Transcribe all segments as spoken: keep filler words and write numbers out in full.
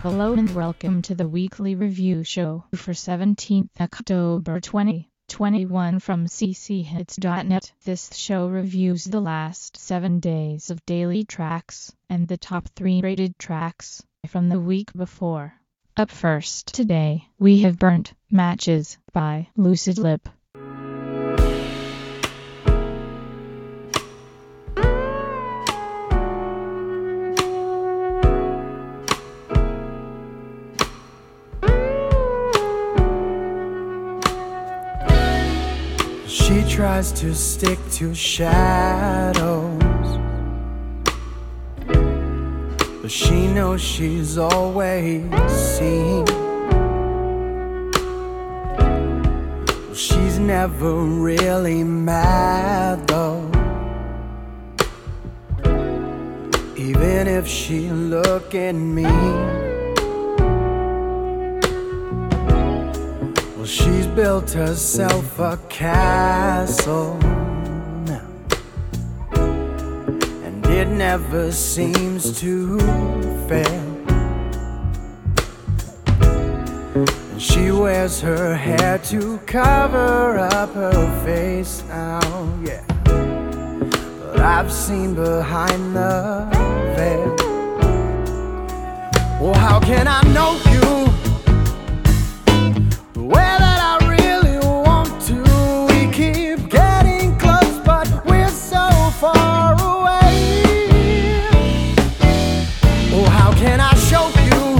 Hello and welcome to the weekly review show for seventeenth October twenty twenty-one from c c hits dot net. This show reviews the last seven days of daily tracks and the top three rated tracks from the week before. Up first today, we have Burnt Matches by Lucid Lip. She tries to stick to shadows, but she knows she's always seen. She's never really mad though, even if she looking mean. Well, she's built herself a castle now, and it never seems to fail. And she wears her hair to cover up her face now, yeah. But I've seen behind the veil. Well, how can I know you? Way that I really want to. We keep getting close, but we're so far away. Oh, how can I show you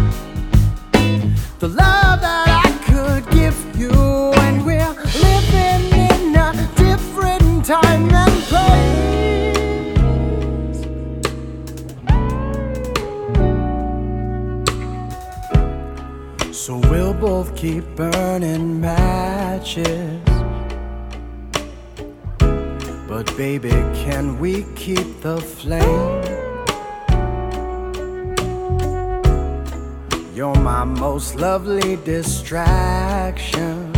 the love that I could give you when we're living in a different time and place? So we'll both keep burning matches, but baby, can we keep the flame? You're my most lovely distraction,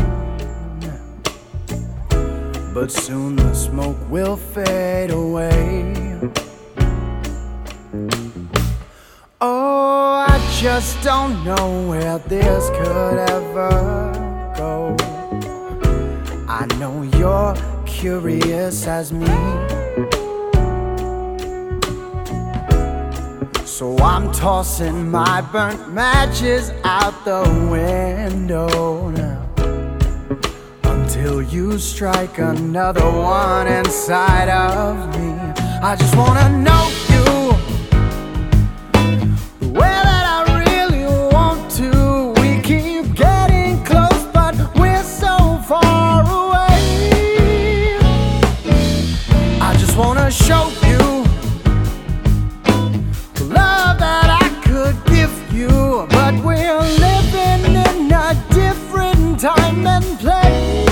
but soon the smoke will fade away. Oh, I just don't know where this could ever go. I know you're curious as me, so I'm tossing my burnt matches out the window now, until you strike another one inside of me. I just wanna know you, the way that I really want to. We keep getting close, but we're so far away. I just wanna show you the love that I could give you, but we're living in a different time and place.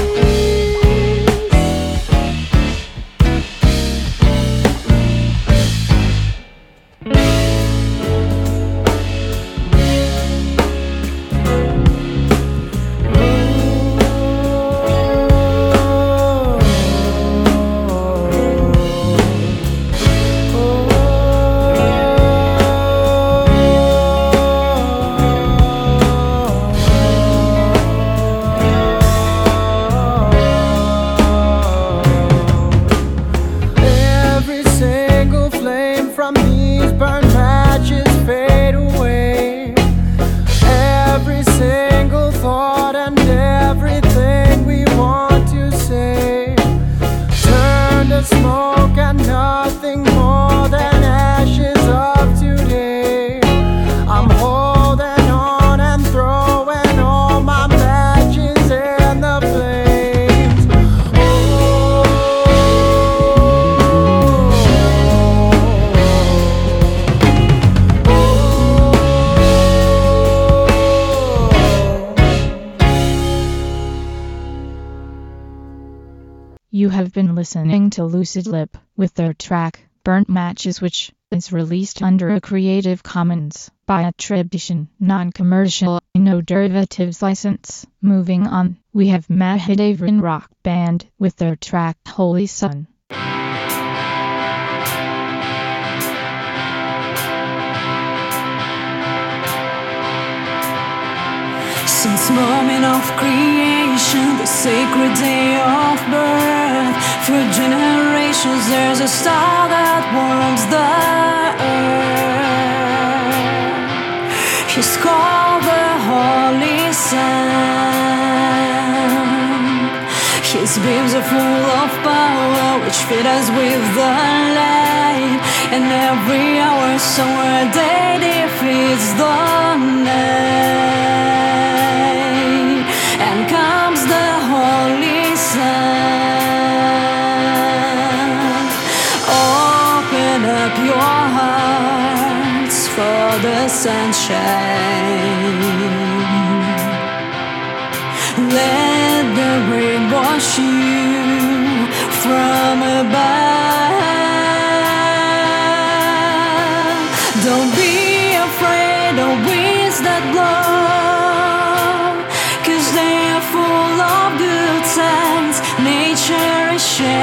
You have been listening to Lucid Lip with their track, Burnt Matches, which is released under a Creative Commons by attribution, non-commercial, no derivatives license. Moving on, we have Mahadevan Rock Band with their track, Holy Sun. This moment of creation, the sacred day of birth. For generations there's a star that warms the earth. He's called the Holy Sun. His beams are full of power, which feed us with the light. And every hour, somewhere, day defeats the night. And comes the Holy Sun. Open up your hearts for the sunshine. Let the rain wash you from above. Don't be afraid of winds that blow, 'cause they are full of good times. Nature is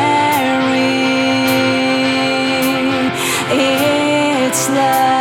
sharing its love.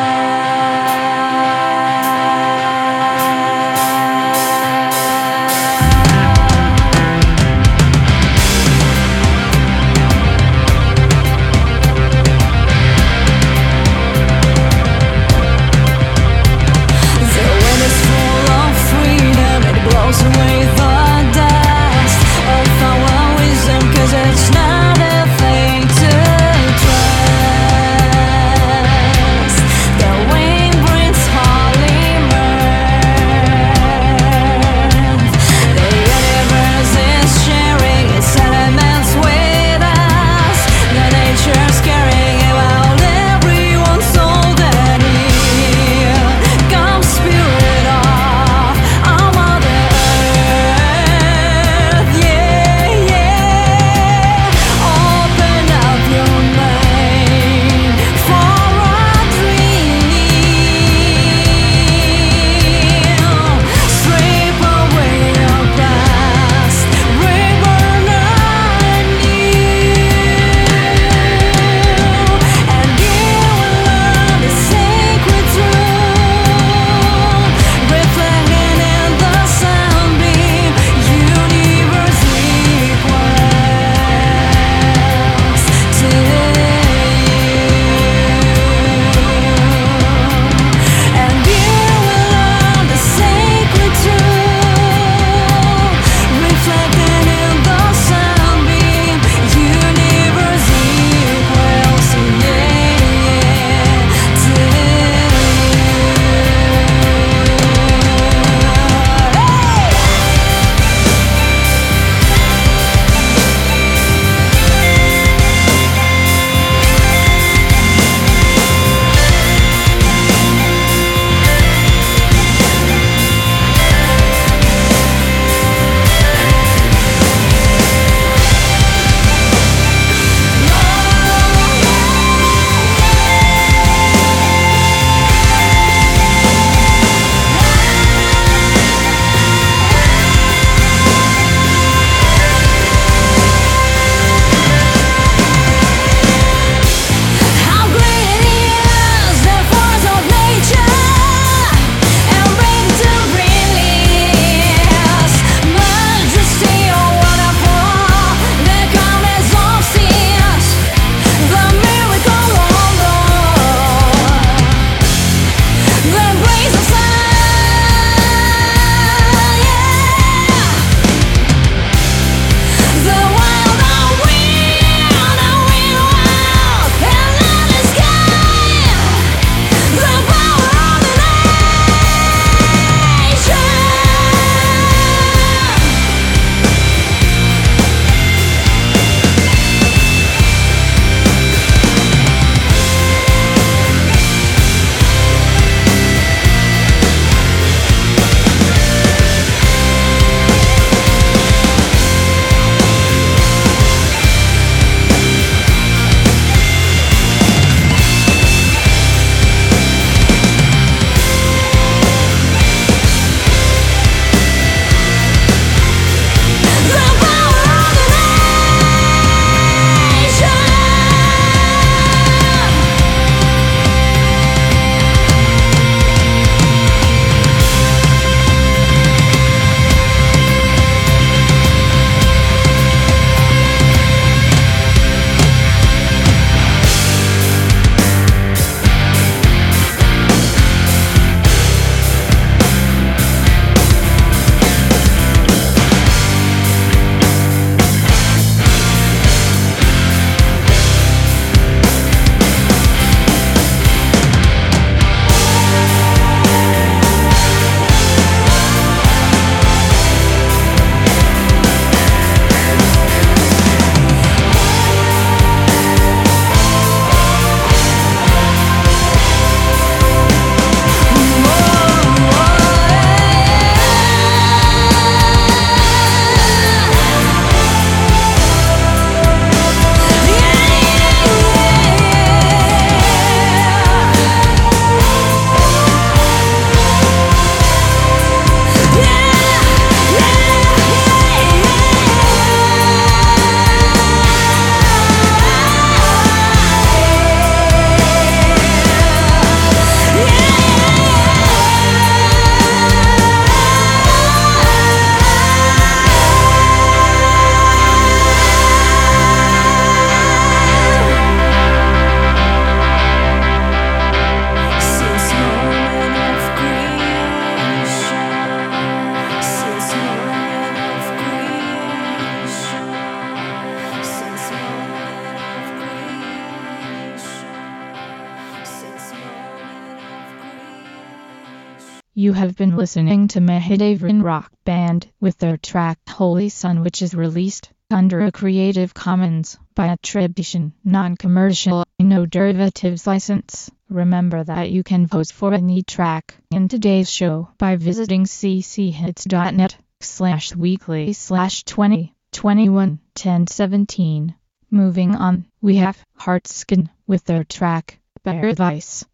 You have been listening to Mahadevran Rock Band with their track Holy Sun, which is released under a Creative Commons by attribution, non-commercial, no derivatives license. Remember that you can vote for any track in today's show by visiting cchits.net slash weekly slash 20 21 10 17. Moving on, we have Heartskin with their track Paradise.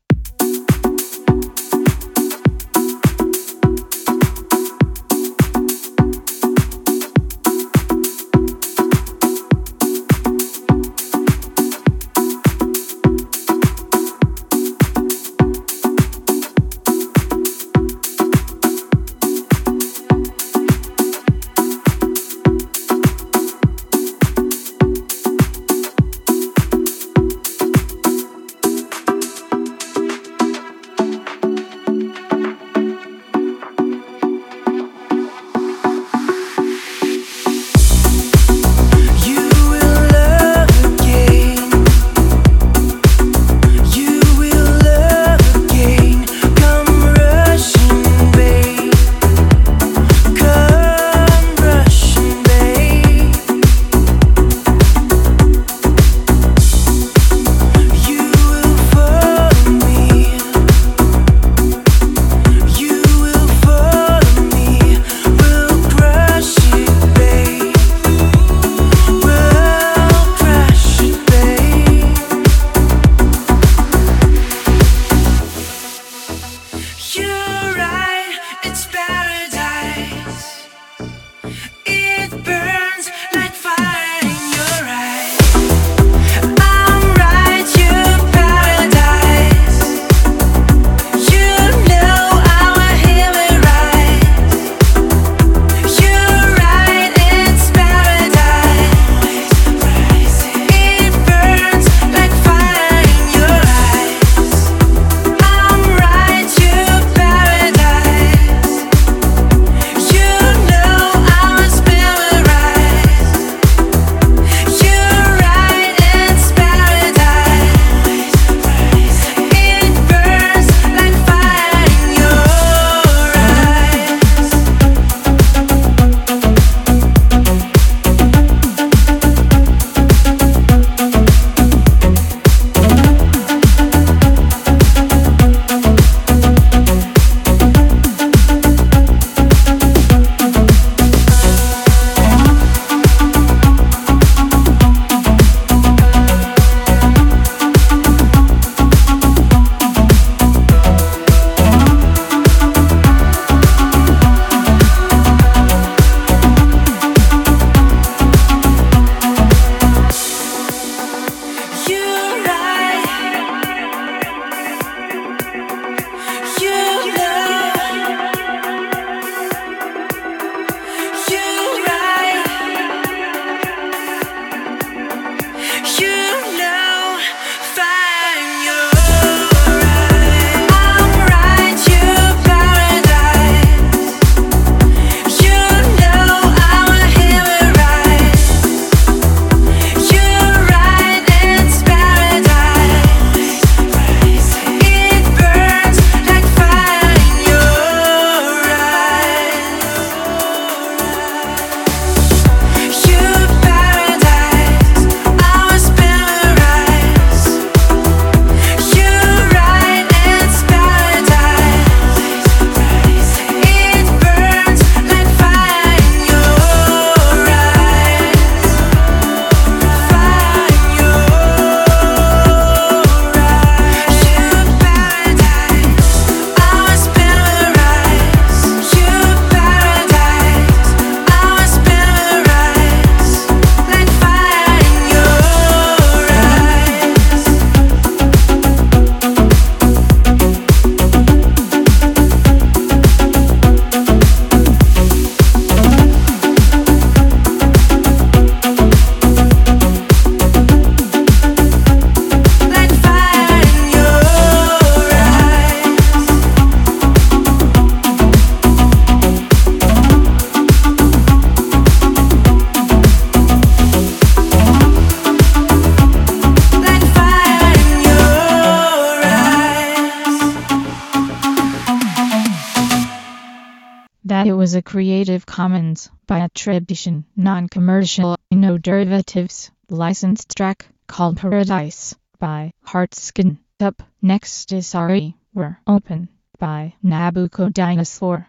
was a Creative Commons by attribution, non-commercial, no derivatives, licensed track called Paradise by Heartskin. Up next is Sorry, We're Open by Nabucco Dinosaur.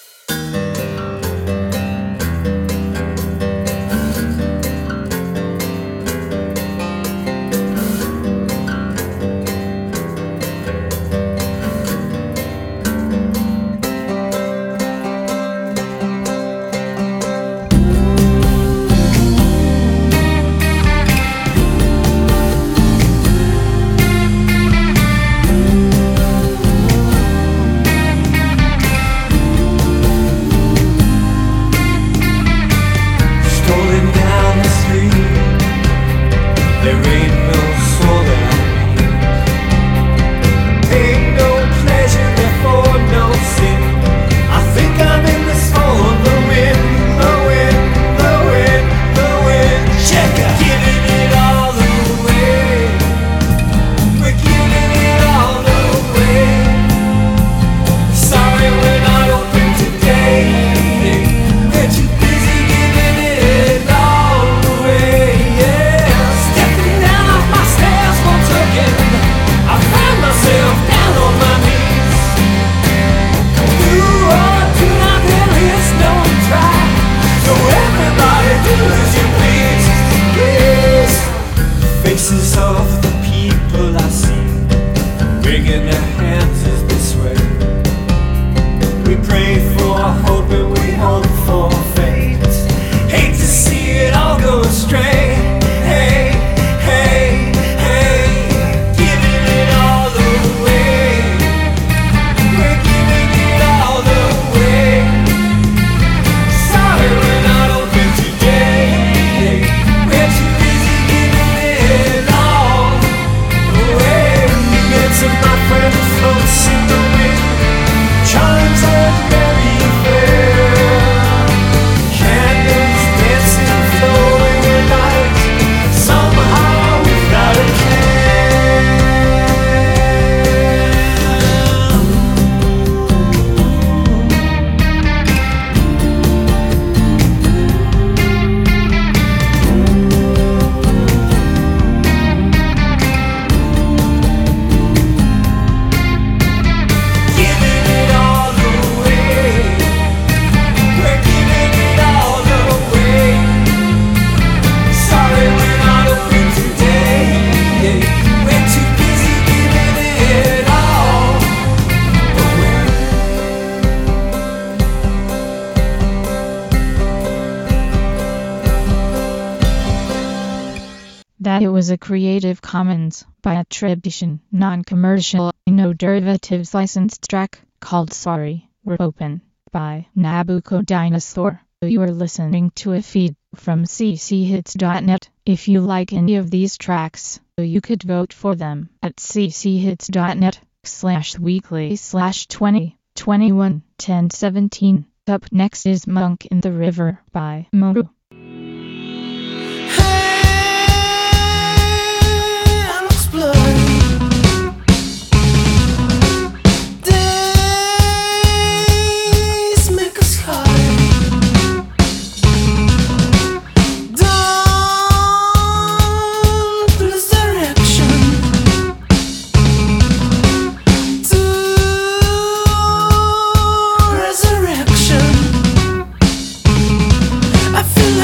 That it was a Creative Commons by attribution, non-commercial, no derivatives licensed track called Sorry, We're Open by Nabucco Dinosaur. You are listening to a feed from c c hits dot net. If you like any of these tracks, you could vote for them at c c hits dot net slash weekly slash twenty twenty-one ten seventeen. Up next is Monk in the River by Moru. I feel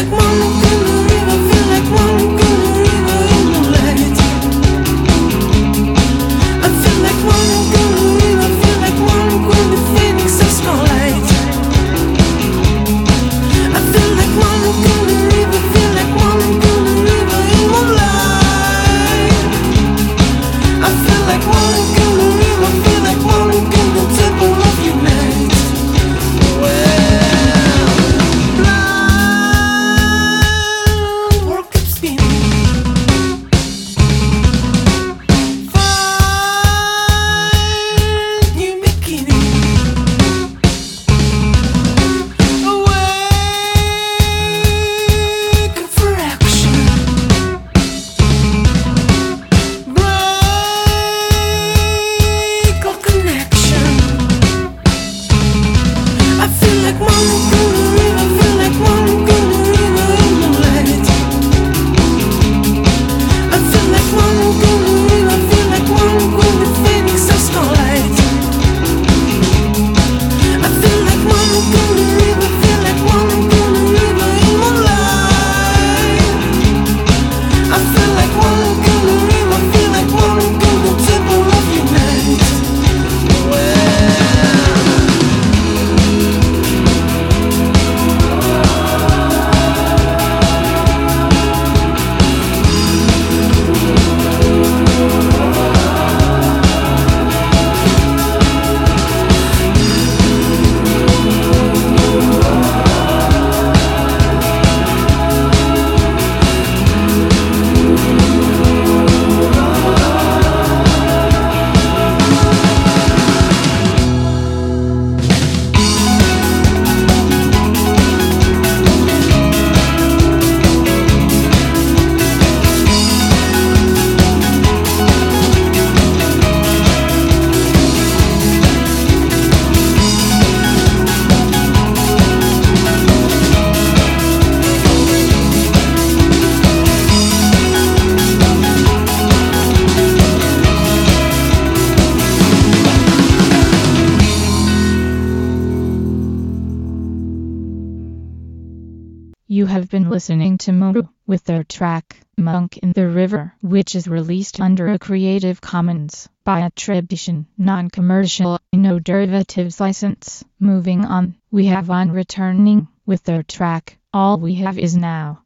have been listening to Moru with their track Monk in the River, which is released under a Creative Commons by attribution, non-commercial, no derivatives license. Moving on, we have On Returning with their track All We Have Is Now.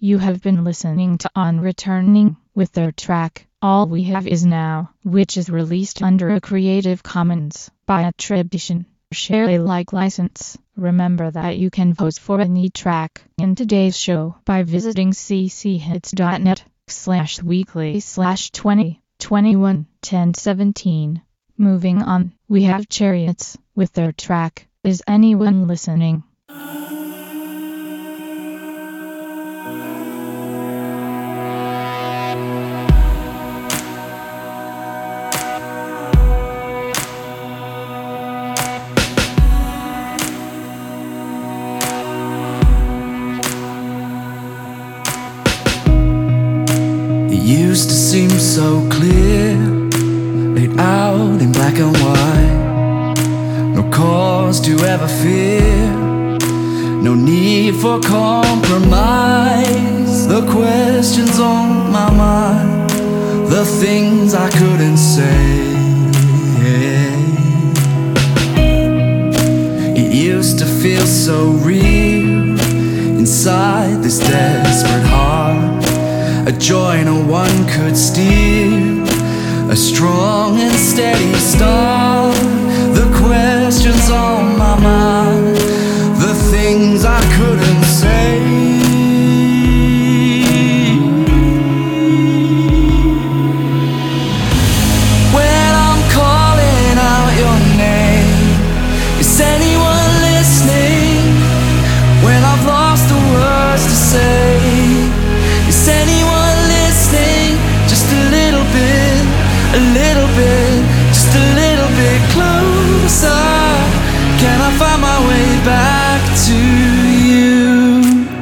You have been listening to On Returning with their track All We Have Is Now, which is released under a Creative Commons by attribution, share Alike license. Remember that you can vote for any track in today's show by visiting cchits.net slash weekly slash 20 21 10 17. Moving on, we have Chariots with their track Is Anyone Listening? Used to seem so clear, laid out in black and white. No cause to ever fear, no need for compromise. The questions on my mind, the things I couldn't say. It used to feel so real inside this desperate heart. A joy no one could steal, a strong and steady start. The questions on my mind, the things I couldn't say. When I'm calling out your name, is anyone listening? When I've lost the words to say, is anyone listening? Just a little bit, a little bit, just a little bit closer. Can I find my way back to you?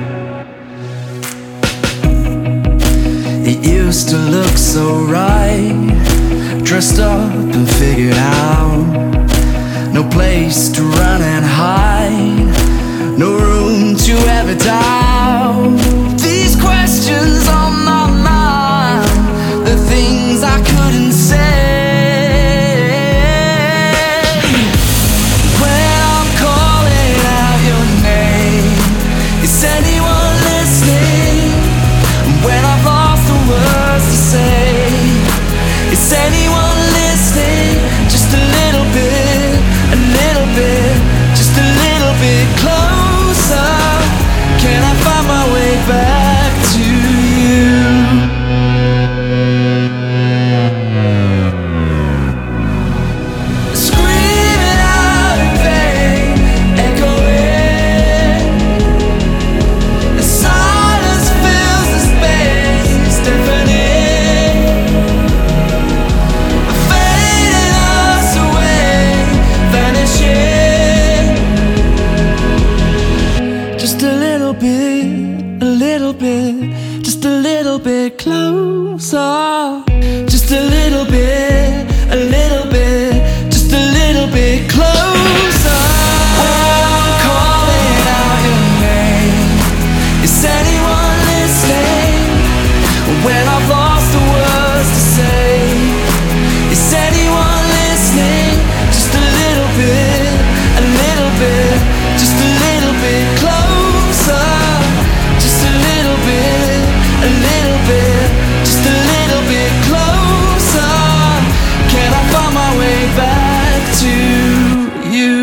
It used to look so right, dressed up and figured out. No place to run and hide, no room to ever doubt. These questions on my mind, the things I couldn't say. When I'm calling out your name, is anyone listening? When I've lost the words to say, is anyone listening? Just a little bit, a little bit, just a little bit closer. Can I find my way back to you? Screaming out in vain, echoing. The silence fills the space, deafening, fading us away, vanishing. Just a little bit, a little bit, just a little bit closer. Just a little bit, a little bit, just a little bit closer. I'm calling out your name, is anyone listening? When I've lost the words to say, is anyone listening? Just a little bit, a little bit, just a little bit closer. Just a little bit, a little bit, just a little bit closer. Can I find my way back to you?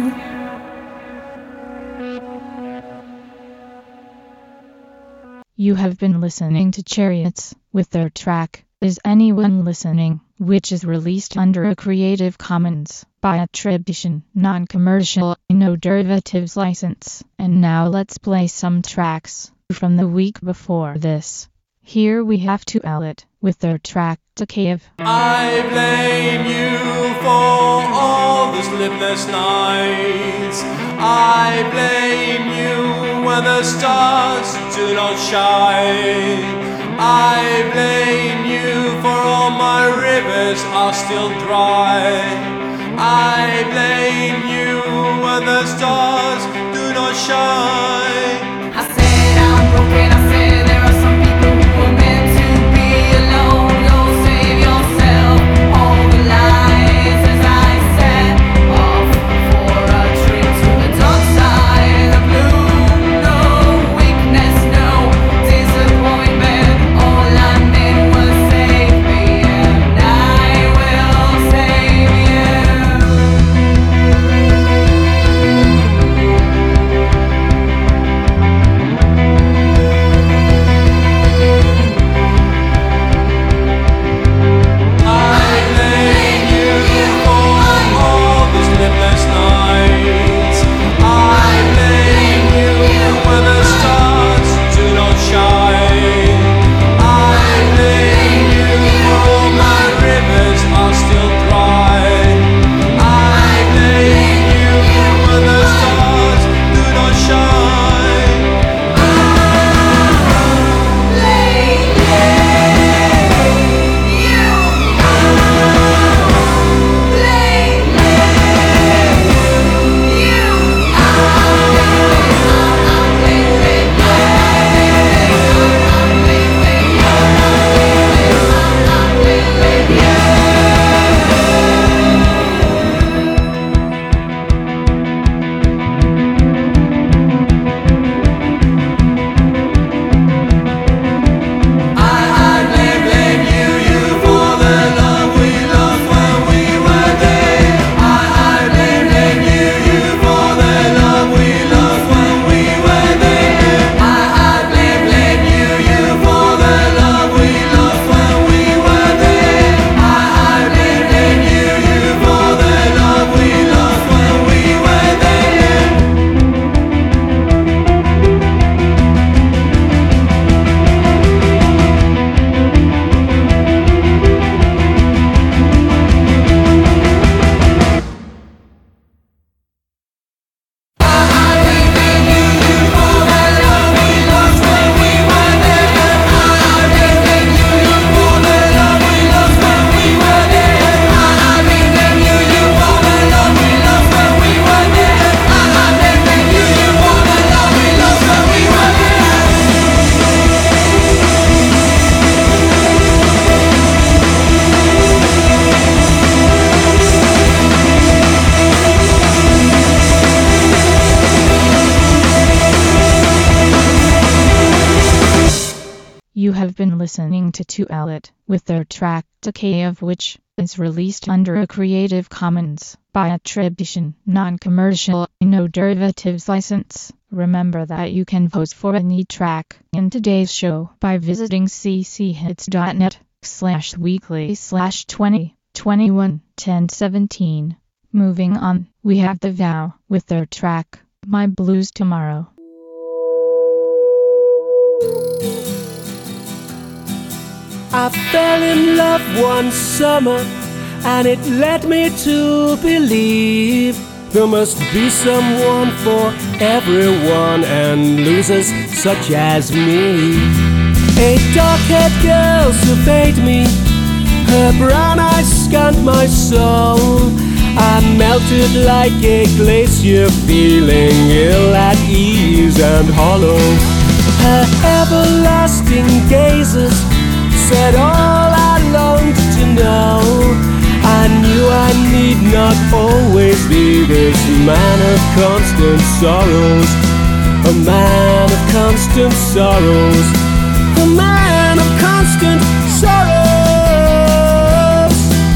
You have been listening to Chariots with their track Is Anyone Listening, which is released under a Creative Commons by attribution, non-commercial, no derivatives license. And now let's play some tracks from the week before this. Here we have To Elliot with their track To Cave. I blame you for all the sleepless nights. I blame you when the stars do not shine. I blame you for all my rivers are still dry. I blame you when the stars do not shine. I said I'm broken, I said there are some people who are meant to be alone. You'll save yourself all the lies as I set off for a trip to the dark side of blue. No weakness, no desire. listening to To Elliot with their track Decay, of which is released under a Creative Commons by attribution, non-commercial, no derivatives license. Remember that you can vote for any track in today's show by visiting cchits.net slash weekly slash 20 21 10 17. Moving on, we have The Vow with their track My Blues Tomorrow. I fell in love one summer, and it led me to believe there must be someone for everyone, and losers such as me. A dark-haired girl surveyed me, her brown eyes scanned my soul. I melted like a glacier, feeling ill at ease and hollow. Her everlasting gazes said all I longed to know. I knew I need not always be this man of constant sorrows. A man of constant sorrows. A man of constant sorrows.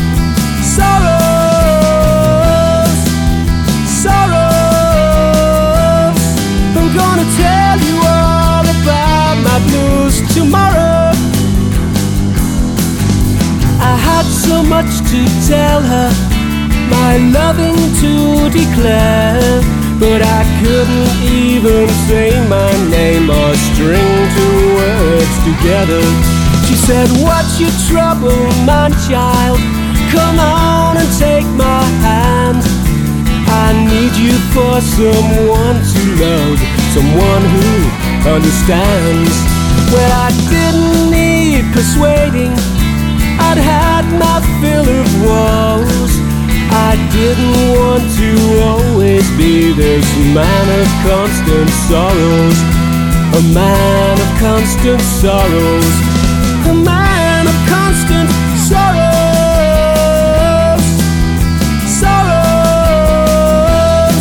Sorrows. Sorrows. I'm gonna tell you all about my blues tomorrow. I had so much to tell her, my loving to declare, but I couldn't even say my name or string two words together. She said, what's your trouble, my child? Come on and take my hand. I need you for someone to love, someone who understands. Well, I didn't need persuading, I'd had my fill of woes. I didn't want to always be this man of constant sorrows. A man of constant sorrows. A man of constant sorrows. Sorrows.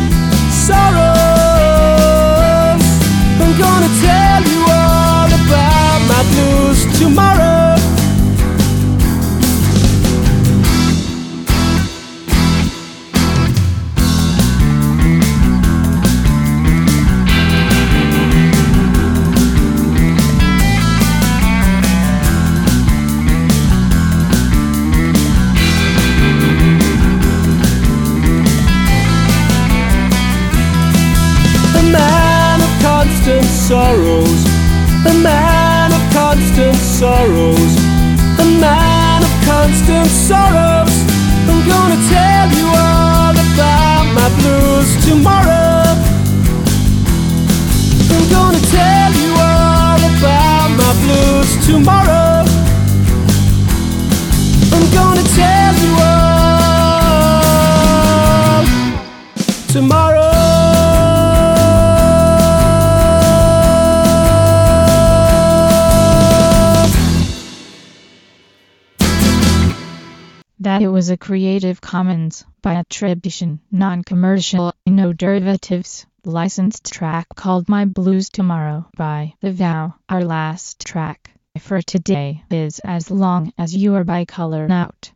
Sorrows. I'm gonna tell you all about my blues tomorrow. Sorrows, a man of constant sorrows, a man of constant sorrows. I'm gonna tell you all about my blues tomorrow. I'm gonna tell you all about my blues tomorrow. I'm gonna tell you all tomorrow. That it was a Creative Commons by attribution, non-commercial, no derivatives, licensed track called My Blues Tomorrow by The Vow. Our last track for today is As Long As You Are by Color Out.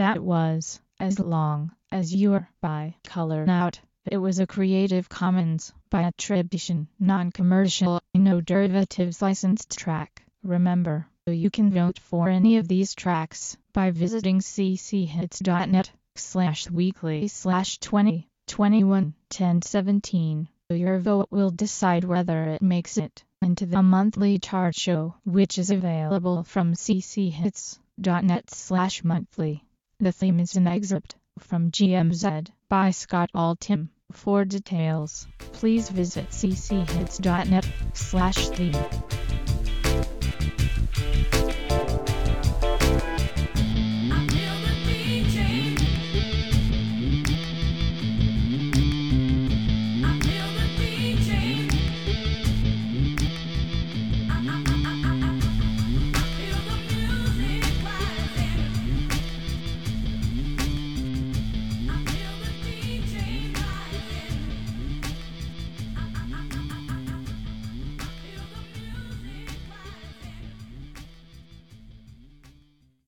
That was As Long As You're by Color Out. It was a Creative Commons by attribution, non-commercial, no derivatives licensed track. Remember, you can vote for any of these tracks by visiting cchits.net slash weekly slash 20 21 10 17. Your vote will decide whether it makes it into the monthly chart show, which is available from cchits.net slash monthly. The theme is an excerpt from G M Z by Scott Altham. For details, please visit cchits.net slash theme.